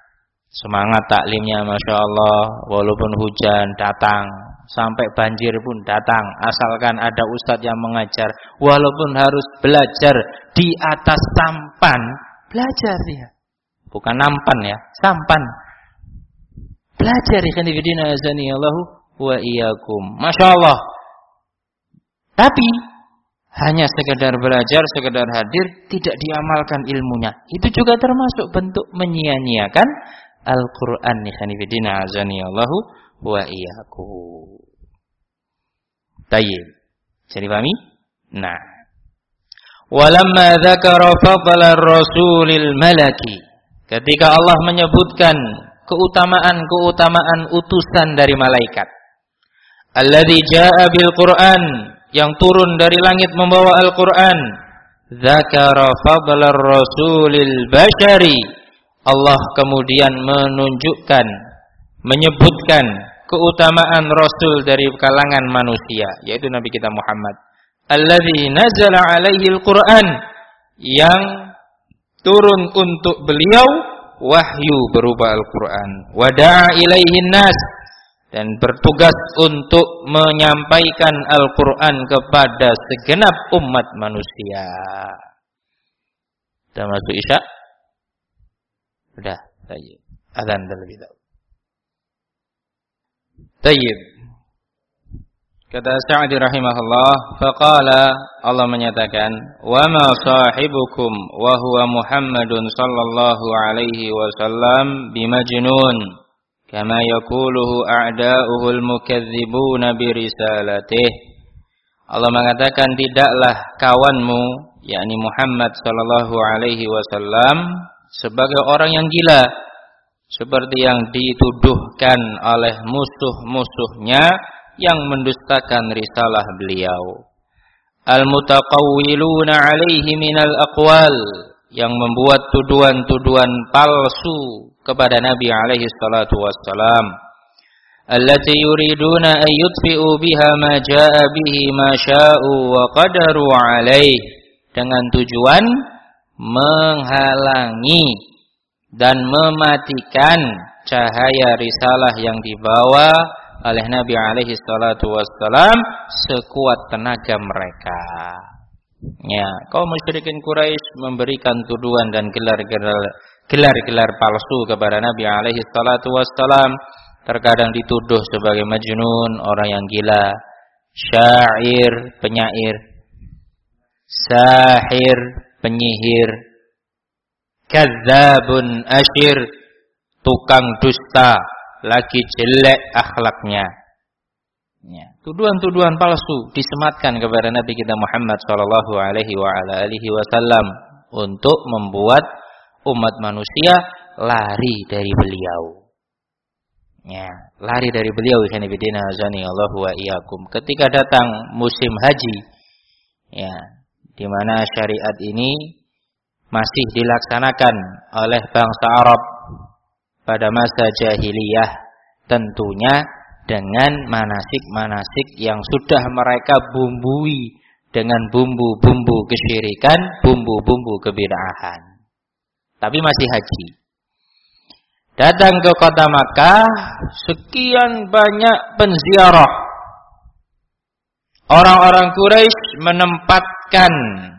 Semangat taklimnya Masya Allah. Walaupun hujan datang, sampai banjir pun datang, asalkan ada ustadz yang mengajar. Walaupun harus belajar di atas sampan, belajar dia. Bukan nampan ya, sampan. Belajar ikhwan fillah azani Allahu wa iyyakum. Masya Allah. Tapi hanya sekedar belajar, sekedar hadir, tidak diamalkan ilmunya. Itu juga termasuk bentuk menyia-nyiakan Al-Quran. Ikhwanifidina azani Allahu wa iyyakum. Tayyib. Jadi pahami? Nah. Walamma dzakara fadla rasulil malaki. Ketika Allah menyebutkan keutamaan-keutamaan utusan dari malaikat. Alladzi jaa'a bil Qur'an, yang turun dari langit membawa Al-Quran. Dzakara fadlar rasulil bashari. Allah kemudian menunjukkan, menyebutkan keutamaan Rasul dari kalangan manusia, yaitu Nabi kita Muhammad. Alladzi nazala alaihi al-Quran, yang turun untuk beliau wahyu berupa Al-Quran. Wada'a ilaihin nas, dan bertugas untuk menyampaikan Al-Quran kepada segenap umat manusia. Sudah masuk Isya? Sudah. Tayyib. Azan terlebih dahulu. Tayyib. Kata Sa'di rahimahullah, faqala, Allah menyatakan, wa ma sahibukum wa huwa Muhammadun sallallahu alaihi wasallam bimajnun, kama yaquluhu a'da'uhul mukadzibuna birisalatih. Allah mengatakan, tidaklah kawanmu, yakni Muhammad sallallahu alaihi wasallam, sebagai orang yang gila, seperti yang dituduhkan oleh musuh-musuhnya yang mendustakan risalah beliau. Al-mutaqawwiluna alaihi minal aqwal, yang membuat tuduhan-tuduhan palsu kepada Nabi alaihi salatu wassalam. Allati yuriduna an yutfi'u biha ma jaa'a bihi ma sya'u wa qadaru alaihi, dengan tujuan menghalangi dan mematikan cahaya risalah yang dibawa oleh Nabi alaihi salatu wassalam sekuat tenaga mereka. Ya, kaum musyrikin Quraisy memberikan tuduhan dan gelar-gelar gelar-gelar palsu kepada Nabi alaihi salatu wassalam. Terkadang dituduh sebagai majnun, orang yang gila, syair, penyair, sahir, penyihir, kadzabun asyir, tukang dusta, lagi jelek akhlaknya. Ya, tuduhan-tuduhan palsu disematkan kepada Nabi kita Muhammad sallallahu alaihi wa ala alihi wasallam untuk membuat umat manusia lari dari beliau. Ya, lari dari beliau. Ikhwanifidina azani Allahu wa iyyakum. Ketika datang musim haji, ya, di mana syariat ini masih dilaksanakan oleh bangsa Arab pada masa jahiliyah, tentunya dengan manasik-manasik yang sudah mereka bumbui dengan bumbu-bumbu kesyirikan, bumbu-bumbu kebid'ahan. Tapi masih haji. Datang ke kota Makkah, sekian banyak penziarah. Orang-orang Quraisy menempatkan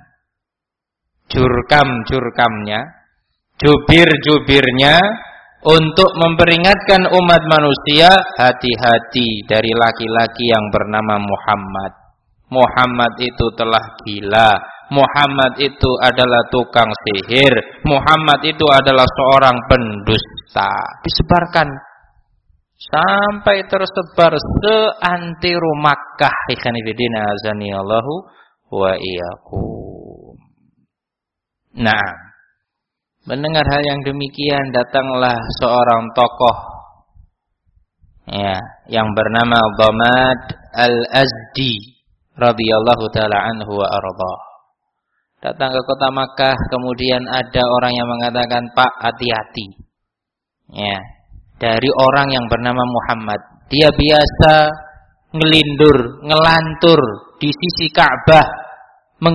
jurkam-jurkamnya, jubir-jubirnya, untuk memperingatkan umat manusia, hati-hati dari laki-laki yang bernama Muhammad. Muhammad itu telah gila. Muhammad itu adalah tukang sihir. Muhammad itu adalah seorang pendusta. Disebarkan sampai tersebar seantero Makkah. Ikhwanifidina azani Allahu wa iyyakum. Nah, mendengar hal yang demikian, datanglah seorang tokoh, ya, yang bernama Dhamad al-Azdi radhiyallahu taala anhu wa ardhah. Datang ke kota Makkah, kemudian ada orang yang mengatakan, "Pak, hati-hati." Ya, dari orang yang bernama Muhammad. Dia biasa ngelindur, ngelantur di sisi Ka'bah,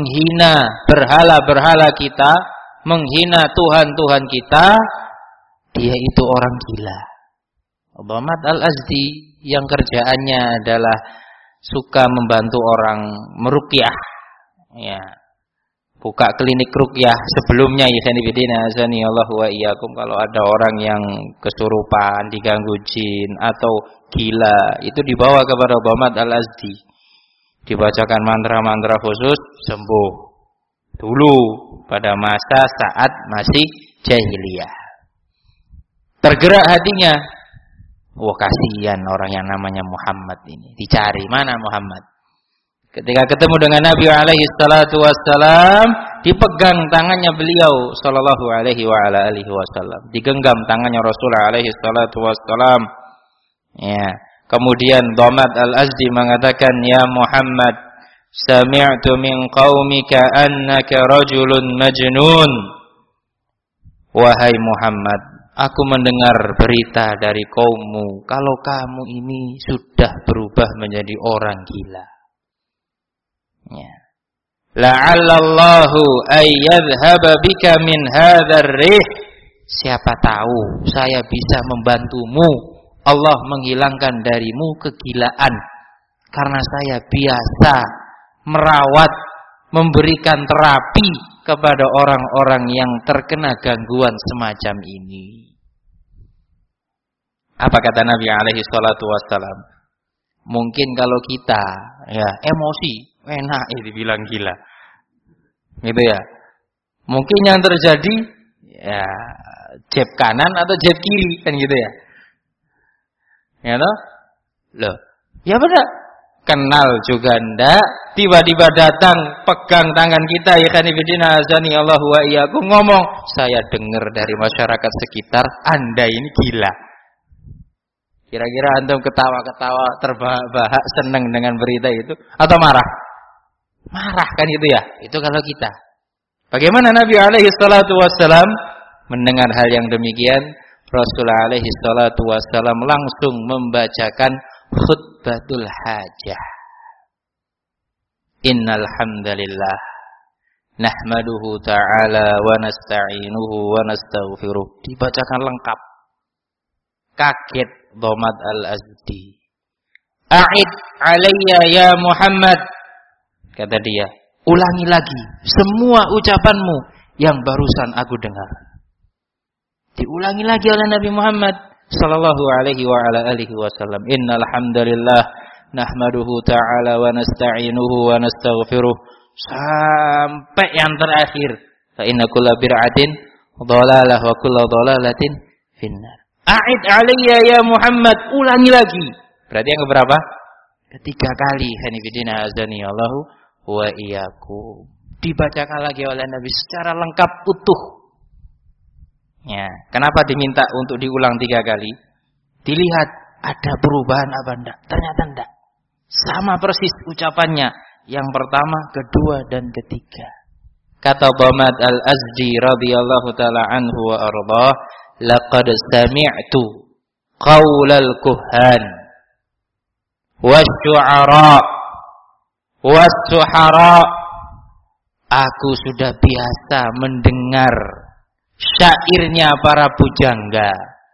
menghina berhala-berhala kita, menghina Tuhan-Tuhan kita, dia itu orang gila. Dhamad al-Azdi yang kerjaannya adalah suka membantu orang meruqyah, ya, buka klinik ruqyah. Sebelumnya ikhwan fillah azani Allah wa iyyakum, kalau ada orang yang kesurupan, diganggu jin atau gila, itu dibawa kepada Dhamad al-Azdi, dibacakan mantra-mantra khusus, sembuh. Dulu pada masa saat masih jahiliyah, tergerak hatinya. Wah, kasihan orang yang namanya Muhammad ini. Dicari mana Muhammad. Ketika ketemu dengan Nabi alaihi salatu wassalam, dipegang tangannya beliau sallallahu alaihi wa ala alihi wasallam. Digenggam tangannya Rasulullah alaihi salatu wassalam. Ya. Kemudian Dhamad al-Azdi mengatakan, "Ya Muhammad, sami'tu min qaumika annaka rajulun majnun." Wahai Muhammad, aku mendengar berita dari kaummu kalau kamu ini sudah berubah menjadi orang gila. Ya. La'allallahu ay yadhhaba bika min hadzal rih. Siapa tahu saya bisa membantumu, Allah menghilangkan darimu kegilaan, karena saya biasa merawat, memberikan terapi kepada orang-orang yang terkena gangguan semacam ini. Apa kata Nabi alaihi salatu wassalam? Mungkin kalau kita ya emosi, enak eh dibilang gila. Gitu ya. Mungkin yang terjadi ya jeb kanan atau jeb kiri kan gitu ya. Ya toh? Loh, ya benar. Kenal juga ndak, tiba-tiba datang pegang tangan kita, ya kan ibadina azani Allah wa iyyakum, ngomong, saya dengar dari masyarakat sekitar Anda ini gila. Kira-kira antum ketawa-ketawa terbahak senang dengan berita itu atau marah? Marah kan itu ya. Itu kalau kita. Bagaimana Nabi alaihi salatu wassalam mendengar hal yang demikian? Rasulullah alaihi salatu wassalam langsung membacakan khutbatul hajah. Innal hamdalillah nahmaduhu ta'ala wa nasta'inuhu wa nastaghfiruh. Dibacakan lengkap. Kaget Dhamad al-Azdi. A'id alayya ya Muhammad. Kata dia, ulangi lagi semua ucapanmu yang barusan aku dengar. Diulangi lagi oleh Nabi Muhammad sallallahu alaihi wa ala alihi wasallam. Innal hamdalillah nahmaduhu ta'ala wa nasta'inuhu wa nastaghfiruh, sampai yang terakhir, fa inna kulla bid'atin dhalalah wa kullu dhalalatin finnar. A'id alayya ya Muhammad, ulangi lagi. Berarti yang keberapa? Ketiga kali. Hanifidina azani Allahu wa iyyakum. Dibacakan lagi oleh Nabi secara lengkap utuh. Ya, kenapa diminta untuk diulang tiga kali? Dilihat ada perubahan apa enggak? Ternyata enggak. Sama persis ucapannya. Yang pertama, kedua, dan ketiga. Kata Dhamad al-Azdi radhiyallahu ta'ala anhu wa ardhah, laqad sami'tu qaulal kuhan wasyu'ara was-suhara. Aku sudah biasa mendengar syairnya para pujangga,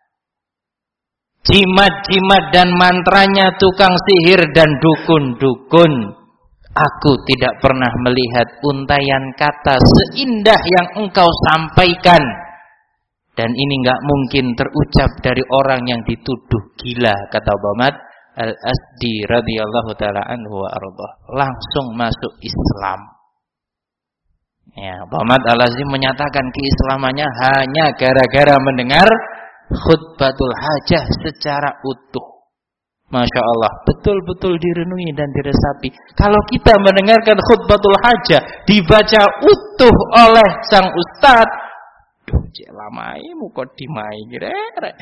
jimat-jimat dan mantranya tukang sihir dan dukun-dukun. Aku tidak pernah melihat untaian kata seindah yang engkau sampaikan. Dan ini enggak mungkin terucap dari orang yang dituduh gila, kata Dhamad al-Azdi radhiyallahu ta'ala anhu wa ardhah. Langsung masuk Islam. Ya, Dhamad al-Azdi menyatakan keislamannya hanya gara-gara mendengar khutbatul hajah secara utuh. Masya Allah, betul-betul direnungi dan diresapi. Kalau kita mendengarkan khutbatul hajah dibaca utuh oleh sang ustadz, duh, cek lamai mukodimai kira-kira.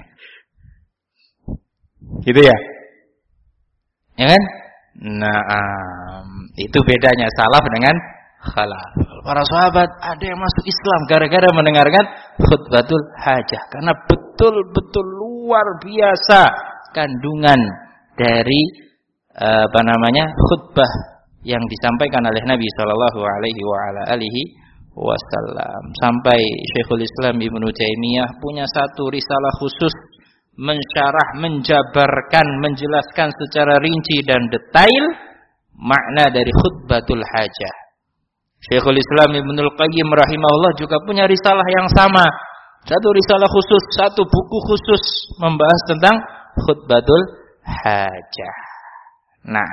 Gitu ya? Ya kan? Nah, um, itu bedanya salaf dengan khalaf. Para sahabat ada yang masuk Islam gara-gara mendengarkan khutbatul hajah, karena betul-betul luar biasa kandungan dari uh, apa namanya khutbah yang disampaikan oleh Nabi Shallallahu Alaihi wa ala alihi wasallam. Sampai Syekhul Islam Ibnu Taimiyah punya satu risalah khusus mensyarah, menjabarkan, menjelaskan secara rinci dan detail makna dari khutbatul hajah. Syekhul Islam Ibnul Qayyim rahimahullah juga punya risalah yang sama. Satu risalah khusus, satu buku khusus membahas tentang khutbatul hajah. Nah,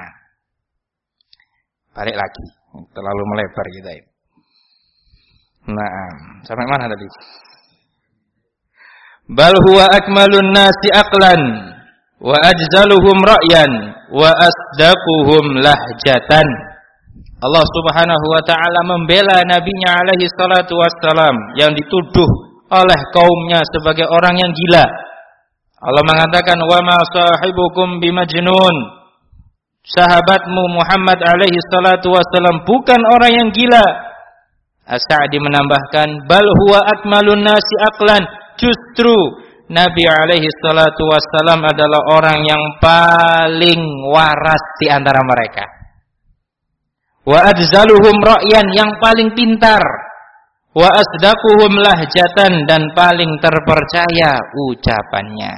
balik lagi. Terlalu melebar kita ini. Nah, sampai mana tadi? Bal huwa akmalun nasi aqlan wa ajzaluhum ra'yan wa asdaquhum lahjatan. Allah Subhanahu wa taala membela nabinya alaihi salatu wassalam yang dituduh oleh kaumnya sebagai orang yang gila. Allah mengatakan wa ma sahibukum bimajnun. Sahabatmu Muhammad alaihi salatu wassalam bukan orang yang gila. As-Sa'di menambahkan bal huwa akmalun nasi aqlan. Justru Nabi alaihi salatu wassalam adalah orang yang paling waras di antara mereka. Wa adzluhum ra'yan, yang paling pintar. Wa asdaquhum lahjatan, dan paling terpercaya ucapannya.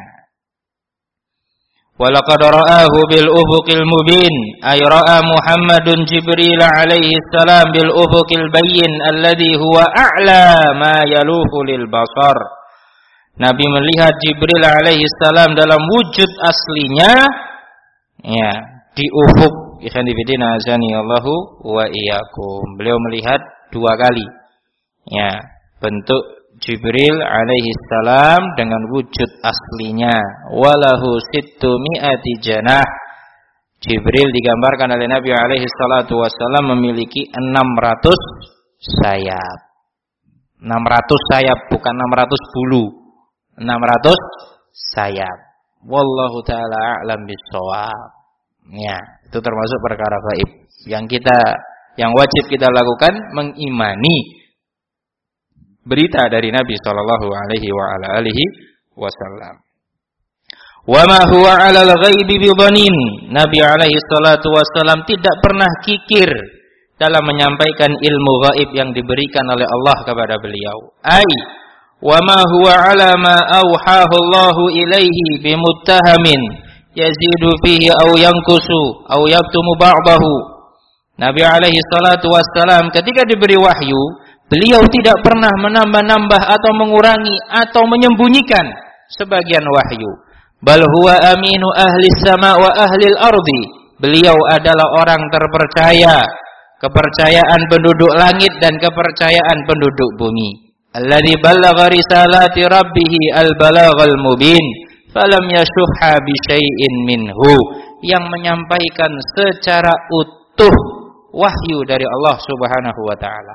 Wa laqad ra'ahu bil ufuqil mubin, ay ra'a Muhammadun Jibril alaihi salam bil ufuqil bayyin alladhi huwa a'la ma yaluhu lil basar. Nabi melihat Jibril alaihi salam dalam wujud aslinya, ya, di ufuk. Ikhwan fillah azani Allahu wa iyyakum. Beliau melihat dua kali, ya, bentuk Jibril alaihi salam dengan wujud aslinya. Walahu sittu mi'ati janah. Jibril digambarkan oleh Nabi alaihi salatu wasallam memiliki enam ratus sayap. enam ratus sayap, bukan enam ratus bulu. enam ratus sayap. Wallahu taala a'lam bissawab. Ya, itu termasuk perkara gaib yang kita yang wajib kita lakukan, mengimani berita dari Nabi sallallahu alaihi wa ala alihi wasallam. Wa ma huwa 'alal ghaibi bidhanin. Nabi alaihi salatu wasallam tidak pernah kikir dalam menyampaikan ilmu gaib yang diberikan oleh Allah kepada beliau. Ai wa ma huwa 'ala ma auhahu Allahu ilaihi bimuttahamin yazidu fihi aw yanqusu aw yaktumu ba'dahu. Nabi alaihi salatu wassalam ketika diberi wahyu, beliau tidak pernah menambah-nambah atau mengurangi atau menyembunyikan sebagian wahyu. Bal huwa aminu ahli sama wa ahli al-ardi. Beliau adalah orang terpercaya, kepercayaan penduduk langit dan kepercayaan penduduk bumi. Alladzi ballagha risalati rabbih al-balaghal mubin. Falam yashuhha bi syai'in minhu, yang menyampaikan secara utuh wahyu dari Allah Subhanahu wa taala.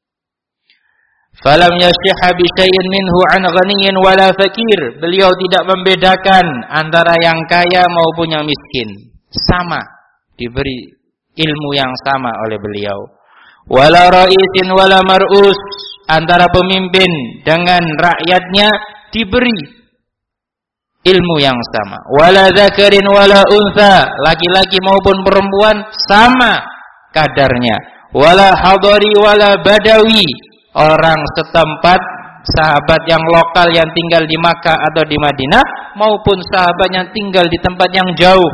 Falam yashuhha bi syai'in minhu an ghaniyyin wala fakir. Beliau tidak membedakan antara yang kaya maupun yang miskin. Sama, diberi ilmu yang sama oleh beliau. Wala ra'isin wala mar'us, antara pemimpin dengan rakyatnya diberi ilmu yang sama. Wala dzakarin wala untha, laki-laki maupun perempuan sama kadarnya. Wala hadari wala badawi, orang setempat, sahabat yang lokal yang tinggal di Makkah atau di Madinah, maupun sahabat yang tinggal di tempat yang jauh.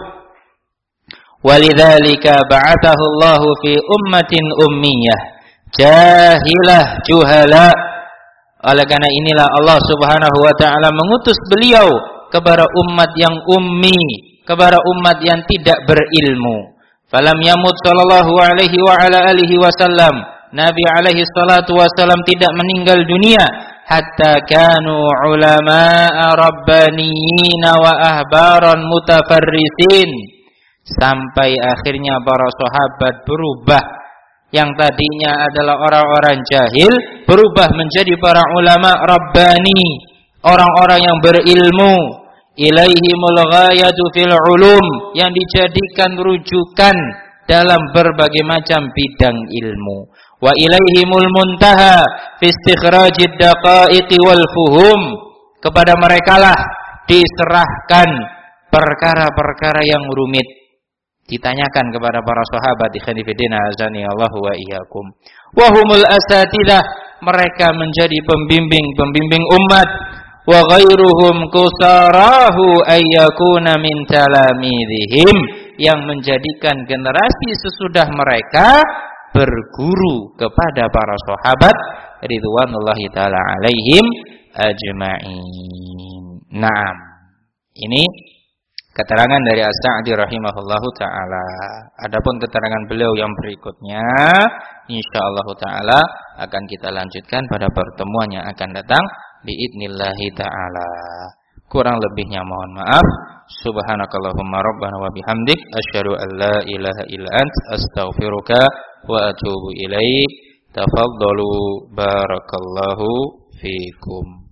Walidzalika ba'athahu Allahu fi ummatin ummiyah jahilah juhala. Oleh karena inilah Allah Subhanahu wa taala mengutus beliau kepada umat yang ummi, kepada umat yang tidak berilmu. Falam yamut sallallahu alaihi wa ala alihi wasallam. Nabi alaihi salatu wasallam tidak meninggal dunia hatta kanu ulama'a rabbaniyin wa ahbaran mutafarrisin. Sampai akhirnya para sahabat berubah, yang tadinya adalah orang-orang jahil berubah menjadi para ulama rabbani, orang-orang yang berilmu. Ilaihimul ghayatu fil ulum, yang dijadikan rujukan dalam berbagai macam bidang ilmu. Wa ilaihimul muntaha fi istikhrajid daqaiqi wal fuhum. Kepada merekalah diserahkan perkara-perkara yang rumit. Ditanyakan kepada para sahabat, ikhwan fillah azani Allahu wa iyyakum. Wa humul asatidzah, mereka menjadi pembimbing-pembimbing umat. Wa ghairuhum kusarahu ayyakuna min talamidihim, yang menjadikan generasi sesudah mereka berguru kepada para sahabat ridwanullahi taala alaihim ajma'in. Naam. Ini keterangan dari As-Sa'di rahimahullahu taala. Adapun keterangan beliau yang berikutnya insyaallah taala akan kita lanjutkan pada pertemuan yang akan datang biidznillah taala. Kurang lebihnya mohon maaf. Subhanakallahumma rabbana wa bihamdik asyhadu an la ilaha illa ant astaghfiruka wa atubu ilaik. Tafaddalu barakallahu fikum.